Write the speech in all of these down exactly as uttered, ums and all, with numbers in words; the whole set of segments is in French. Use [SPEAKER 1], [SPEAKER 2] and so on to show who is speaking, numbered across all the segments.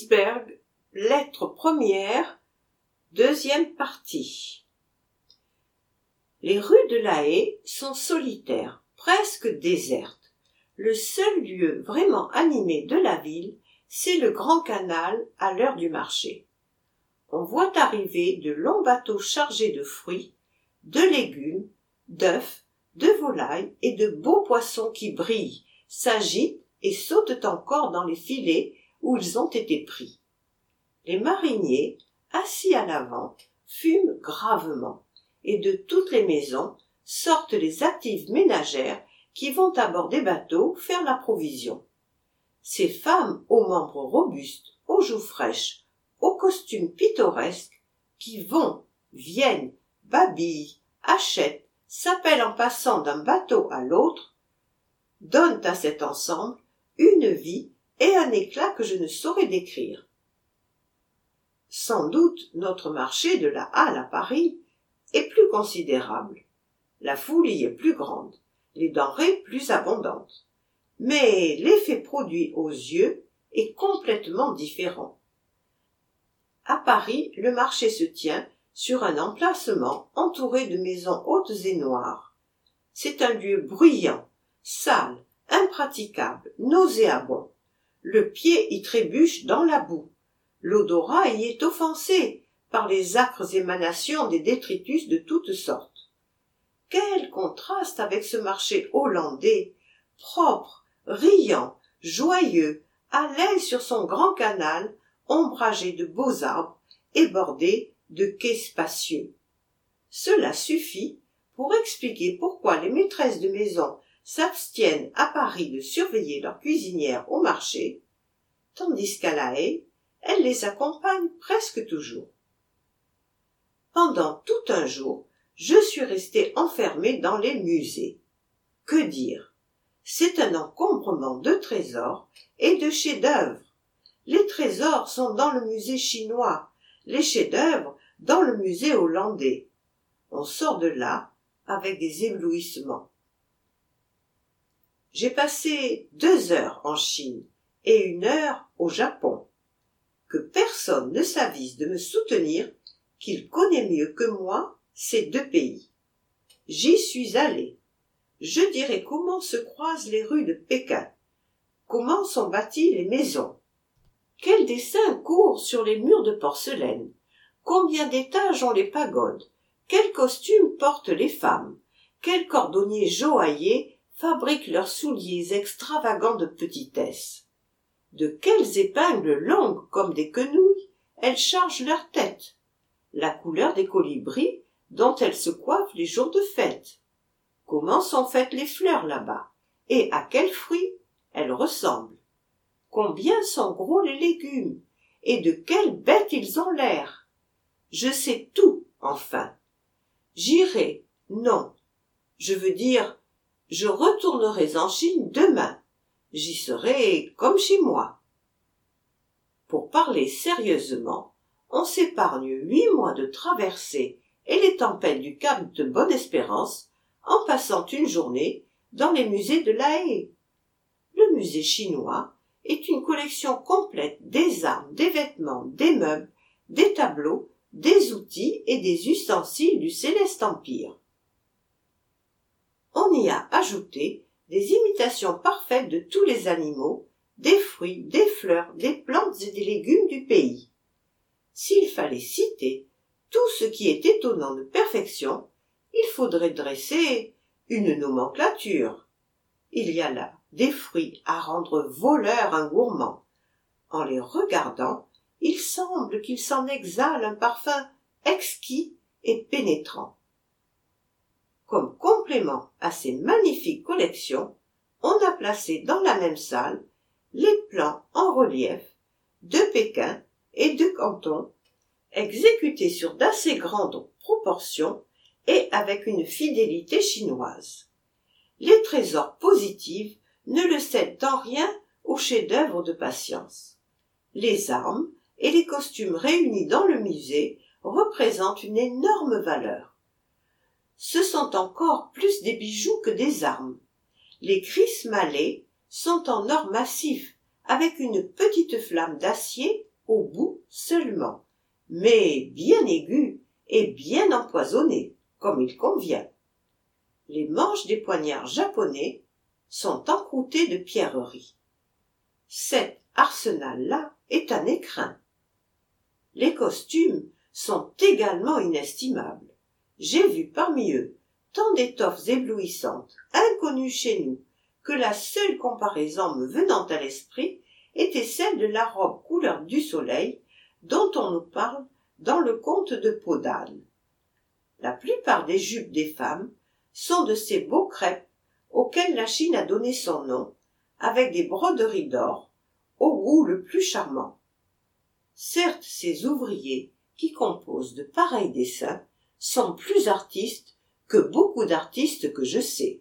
[SPEAKER 1] Ginsberg, lettre première, deuxième partie. Les rues de La Haye sont solitaires, presque désertes. Le seul lieu vraiment animé de la ville, c'est le grand canal à l'heure du marché. On voit arriver de longs bateaux chargés de fruits, de légumes, d'œufs, de volailles et de beaux poissons qui brillent, s'agitent et sautent encore dans les filets où ils ont été pris. Les mariniers, assis à l'avant, fument gravement, et de toutes les maisons sortent les actives ménagères qui vont à bord des bateaux faire la provision. Ces femmes aux membres robustes, aux joues fraîches, aux costumes pittoresques, qui vont, viennent, babillent, achètent, s'appellent en passant d'un bateau à l'autre, donnent à cet ensemble une vie et un éclat que je ne saurais décrire. Sans doute notre marché de la Halle à Paris est plus considérable, la foule y est plus grande, les denrées plus abondantes, mais l'effet produit aux yeux est complètement différent. À Paris, le marché se tient sur un emplacement entouré de maisons hautes et noires. C'est un lieu bruyant, sale, impraticable, nauséabond. Le pied y trébuche dans la boue. L'odorat y est offensé par les âcres émanations des détritus de toutes sortes. Quel contraste avec ce marché hollandais, propre, riant, joyeux, à l'aise sur son grand canal, ombragé de beaux arbres et bordé de quais spacieux. Cela suffit pour expliquer pourquoi les maîtresses de maison s'abstiennent à Paris de surveiller leurs cuisinières au marché, tandis qu'à La Haye, elles les accompagnent presque toujours. Pendant tout un jour, je suis restée enfermée dans les musées. Que dire? C'est un encombrement de trésors et de chefs-d'œuvre. Les trésors sont dans le musée chinois, les chefs-d'œuvre dans le musée hollandais. On sort de là avec des éblouissements. J'ai passé deux heures en Chine et une heure au Japon. Que personne ne s'avise de me soutenir qu'il connaît mieux que moi ces deux pays. J'y suis allé. Je dirai comment se croisent les rues de Pékin, comment sont bâties les maisons, quels dessins courent sur les murs de porcelaine, combien d'étages ont les pagodes, quels costumes portent les femmes, quels cordonniers joailliers fabriquent leurs souliers extravagants de petitesse. De quelles épingles longues comme des quenouilles elles chargent leur tête, la couleur des colibris dont elles se coiffent les jours de fête, comment sont faites les fleurs là-bas, et à quels fruits elles ressemblent, combien sont gros les légumes, et de quelles bêtes ils ont l'air. Je sais tout, enfin. J'irai, non, je veux dire, je retournerai en Chine demain. J'y serai comme chez moi. Pour parler sérieusement, on s'épargne huit mois de traversée et les tempêtes du cap de Bonne-Espérance en passant une journée dans les musées de La Haye. Le musée chinois est une collection complète des armes, des vêtements, des meubles, des tableaux, des outils et des ustensiles du Céleste Empire. On y a ajouté des imitations parfaites de tous les animaux, des fruits, des fleurs, des plantes et des légumes du pays. S'il fallait citer tout ce qui est étonnant de perfection, il faudrait dresser une nomenclature. Il y a là des fruits à rendre voleurs un gourmand. En les regardant, il semble qu'il s'en exhale un parfum exquis et pénétrant. Comme complément à ces magnifiques collections, on a placé dans la même salle les plans en relief de Pékin et de Canton, exécutés sur d'assez grandes proportions et avec une fidélité chinoise. Les trésors positifs ne le cèdent en rien aux chefs-d'œuvre de patience. Les armes et les costumes réunis dans le musée représentent une énorme valeur. Ce sont encore plus des bijoux que des armes. Les kriss malais sont en or massif, avec une petite flamme d'acier au bout seulement, mais bien aigu et bien empoisonné, comme il convient. Les manches des poignards japonais sont encroûtées de pierreries. Cet arsenal-là est un écrin. Les costumes sont également inestimables. J'ai vu parmi eux tant d'étoffes éblouissantes, inconnues chez nous, que la seule comparaison me venant à l'esprit était celle de la robe couleur du soleil dont on nous parle dans le conte de Peau d'âne. La plupart des jupes des femmes sont de ces beaux crêpes auxquels la Chine a donné son nom, avec des broderies d'or, au goût le plus charmant. Certes, ces ouvriers qui composent de pareils dessins sont plus artistes que beaucoup d'artistes que je sais.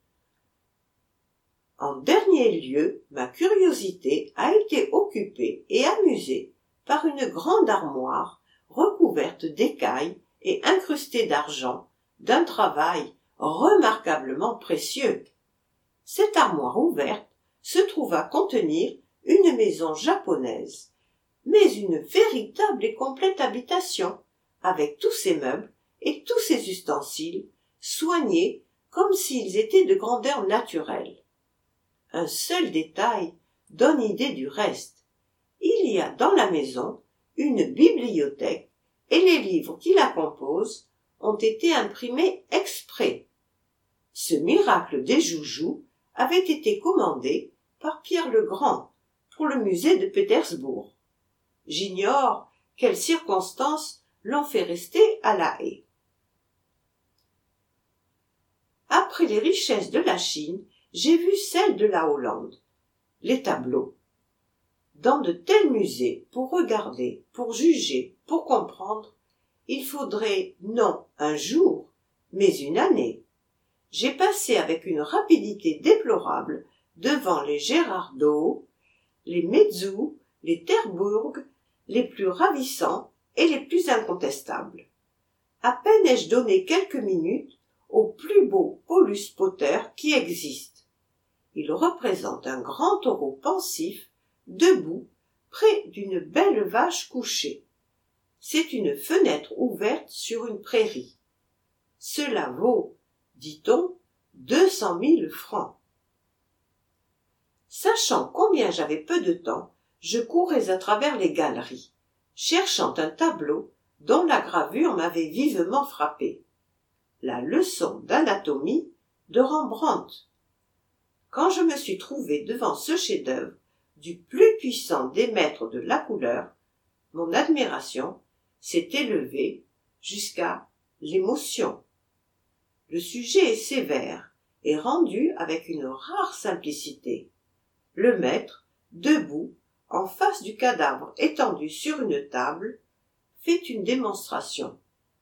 [SPEAKER 1] En dernier lieu, ma curiosité a été occupée et amusée par une grande armoire recouverte d'écailles et incrustée d'argent, d'un travail remarquablement précieux. Cette armoire ouverte se trouva contenir une maison japonaise, mais une véritable et complète habitation, avec tous ses meubles et tous ses ustensiles, soignés comme s'ils étaient de grandeur naturelle. Un seul détail donne idée du reste. Il y a dans la maison une bibliothèque et les livres qui la composent ont été imprimés exprès. Ce miracle des joujoux avait été commandé par Pierre le Grand pour le musée de Pétersbourg. J'ignore quelles circonstances l'ont fait rester à La Haye. Après les richesses de la Chine, j'ai vu celles de la Hollande, les tableaux. Dans de tels musées, pour regarder, pour juger, pour comprendre, il faudrait non un jour, mais une année. J'ai passé avec une rapidité déplorable devant les Gérard Dow, les Metzu, les Terbourg, les plus ravissants et les plus incontestables. À peine ai-je donné quelques minutes au plus beau Paulus Potter qui existe. Il représente un grand taureau pensif, debout, près d'une belle vache couchée. C'est une fenêtre ouverte sur une prairie. Cela vaut, dit-on, deux cent mille francs. Sachant combien j'avais peu de temps, je courais à travers les galeries, cherchant un tableau dont la gravure m'avait vivement frappé. La leçon d'anatomie de Rembrandt. Quand je me suis trouvé devant ce chef-d'œuvre du plus puissant des maîtres de la couleur, mon admiration s'est élevée jusqu'à l'émotion. Le sujet est sévère et rendu avec une rare simplicité. Le maître, debout, en face du cadavre étendu sur une table, fait une démonstration.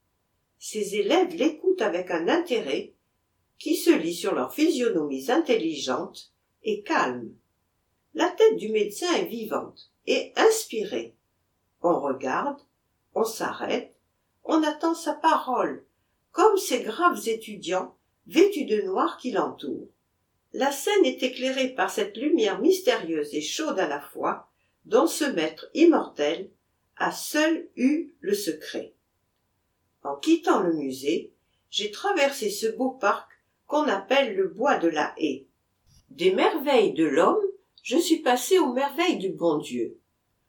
[SPEAKER 1] Ses élèves l'écoutent avec un intérêt qui se lit sur leurs physionomies intelligentes et calmes. La tête du médecin est vivante et inspirée. On regarde, on s'arrête, on attend sa parole, comme ces graves étudiants vêtus de noir qui l'entourent. La scène est éclairée par cette lumière mystérieuse et chaude à la fois, dont ce maître immortel a seul eu le secret. En quittant le musée, j'ai traversé ce beau parc qu'on appelle le bois de la Haye. Des merveilles de l'homme, je suis passé aux merveilles du bon Dieu.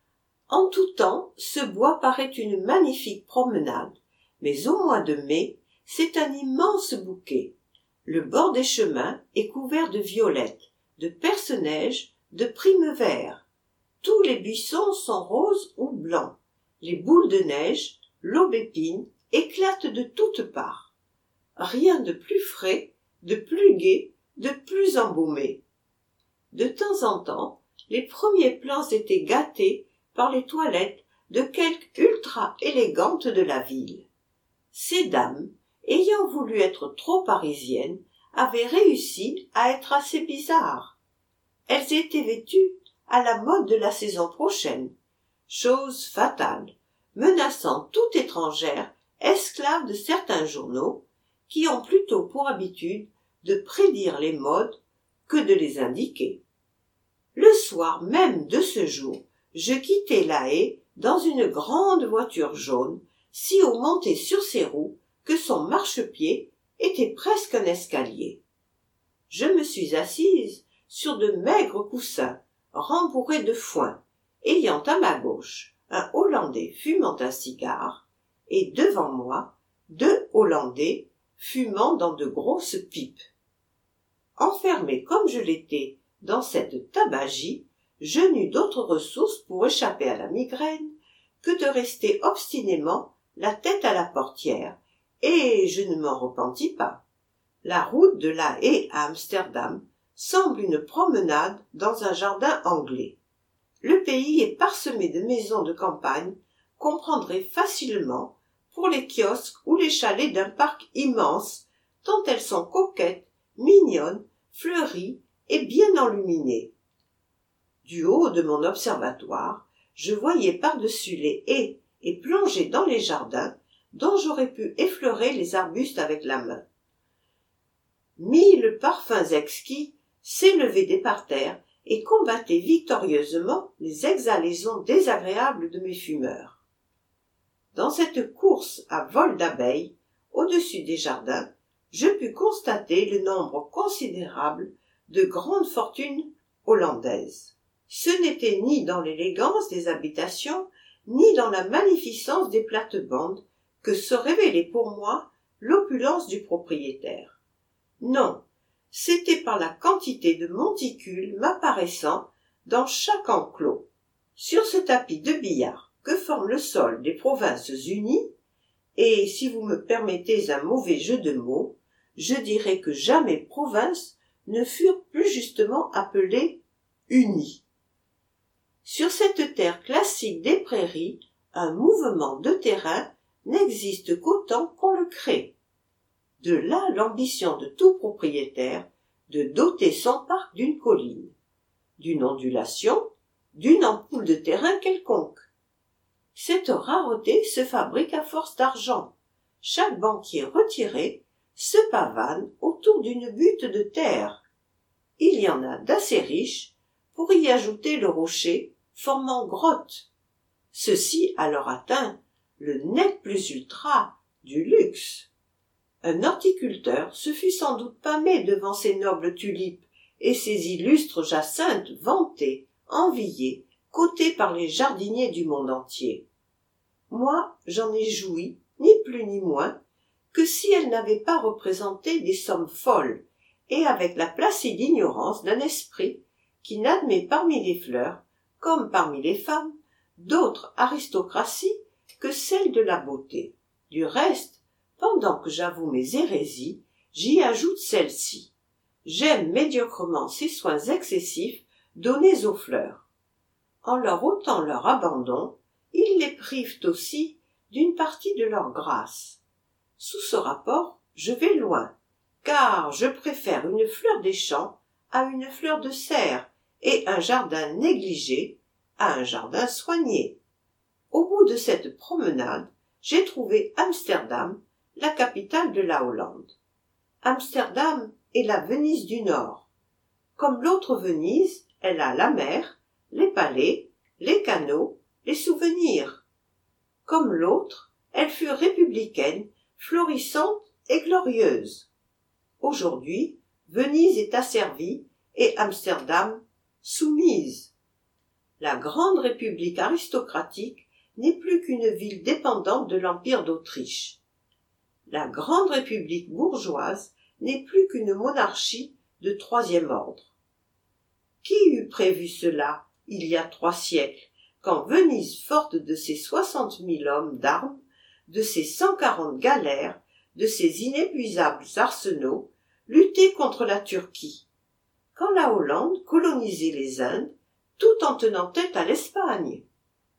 [SPEAKER 1] En tout temps, ce bois paraît une magnifique promenade, mais au mois de mai, c'est un immense bouquet. Le bord des chemins est couvert de violettes, de perce-neige, de primes verts. Tous les buissons sont roses ou blancs. Les boules de neige, l'aubépine, éclatent de toutes parts. Rien de plus frais, de plus gai, de plus embaumé. De temps en temps, les premiers plans étaient gâtés par les toilettes de quelques ultra-élégantes de la ville. Ces dames, ayant voulu être trop parisiennes, avaient réussi à être assez bizarres. Elles étaient vêtues à la mode de la saison prochaine, chose fatale, menaçant toute étrangère, esclave de certains journaux, qui ont plutôt pour habitude de prédire les modes que de les indiquer. Le soir même de ce jour, je quittai La Haye dans une grande voiture jaune, si haut montée sur ses roues que son marchepied était presque un escalier. Je me suis assise sur de maigres coussins rembourrés de foin, ayant à ma gauche un Hollandais fumant un cigare et devant moi deux Hollandais fumant dans de grosses pipes. Enfermé comme je l'étais dans cette tabagie, je n'eus d'autre ressource pour échapper à la migraine que de rester obstinément la tête à la portière, et je ne m'en repentis pas. La route de La Haye à Amsterdam semble une promenade dans un jardin anglais. Le pays est parsemé de maisons de campagne qu'on prendrait facilement pour les kiosques ou les chalets d'un parc immense, tant elles sont coquettes, mignonnes, fleuries et bien enluminées. Du haut de mon observatoire, je voyais par-dessus les haies et plonger dans les jardins dont j'aurais pu effleurer les arbustes avec la main. Mille parfums exquis s'élevaient des parterres et combattaient victorieusement les exhalaisons désagréables de mes fumeurs. Dans cette course à vol d'abeilles, au-dessus des jardins, je pus constater le nombre considérable de grandes fortunes hollandaises. Ce n'était ni dans l'élégance des habitations, ni dans la magnificence des plates-bandes que se révélait pour moi l'opulence du propriétaire. Non, c'était par la quantité de monticules m'apparaissant dans chaque enclos. Sur ce tapis de billard que forme le sol des Provinces-Unies, et si vous me permettez un mauvais jeu de mots, je dirais que jamais provinces ne furent plus justement appelées unies. Sur cette terre classique des prairies, un mouvement de terrain n'existe qu'autant qu'on le crée. De là l'ambition de tout propriétaire de doter son parc d'une colline, d'une ondulation, d'une ampoule de terrain quelconque. Cette rareté se fabrique à force d'argent. Chaque banquier retiré se pavane autour d'une butte de terre. Il y en a d'assez riches pour y ajouter le rocher formant grotte. Ceci alors atteint le net plus ultra du luxe. Un horticulteur se fût sans doute pâmé devant ces nobles tulipes et ces illustres jacinthes vantées, enviées, cotées par les jardiniers du monde entier. Moi, j'en ai joui, ni plus ni moins, que si elles n'avaient pas représenté des sommes folles, et avec la placide ignorance d'un esprit qui n'admet parmi les fleurs, comme parmi les femmes, d'autres aristocraties que celle de la beauté. Du reste, pendant que j'avoue mes hérésies, j'y ajoute celle-ci. J'aime médiocrement ces soins excessifs donnés aux fleurs. En leur ôtant leur abandon, ils les privent aussi d'une partie de leur grâce. Sous ce rapport, je vais loin, car je préfère une fleur des champs à une fleur de serre et un jardin négligé à un jardin soigné. Au bout de cette promenade, j'ai trouvé Amsterdam, la capitale de la Hollande. Amsterdam est la Venise du Nord. Comme l'autre Venise, elle a la mer, les palais, les canaux, les souvenirs. Comme l'autre, elle fut républicaine, florissante et glorieuse. Aujourd'hui, Venise est asservie et Amsterdam soumise. La grande république aristocratique n'est plus qu'une ville dépendante de l'Empire d'Autriche. La grande république bourgeoise n'est plus qu'une monarchie de troisième ordre. Qui eût prévu cela il y a trois siècles, quand Venise, forte de ses soixante mille hommes d'armes, de ses cent quarante galères, de ses inépuisables arsenaux, luttait contre la Turquie, quand la Hollande colonisait les Indes, tout en tenant tête à l'Espagne.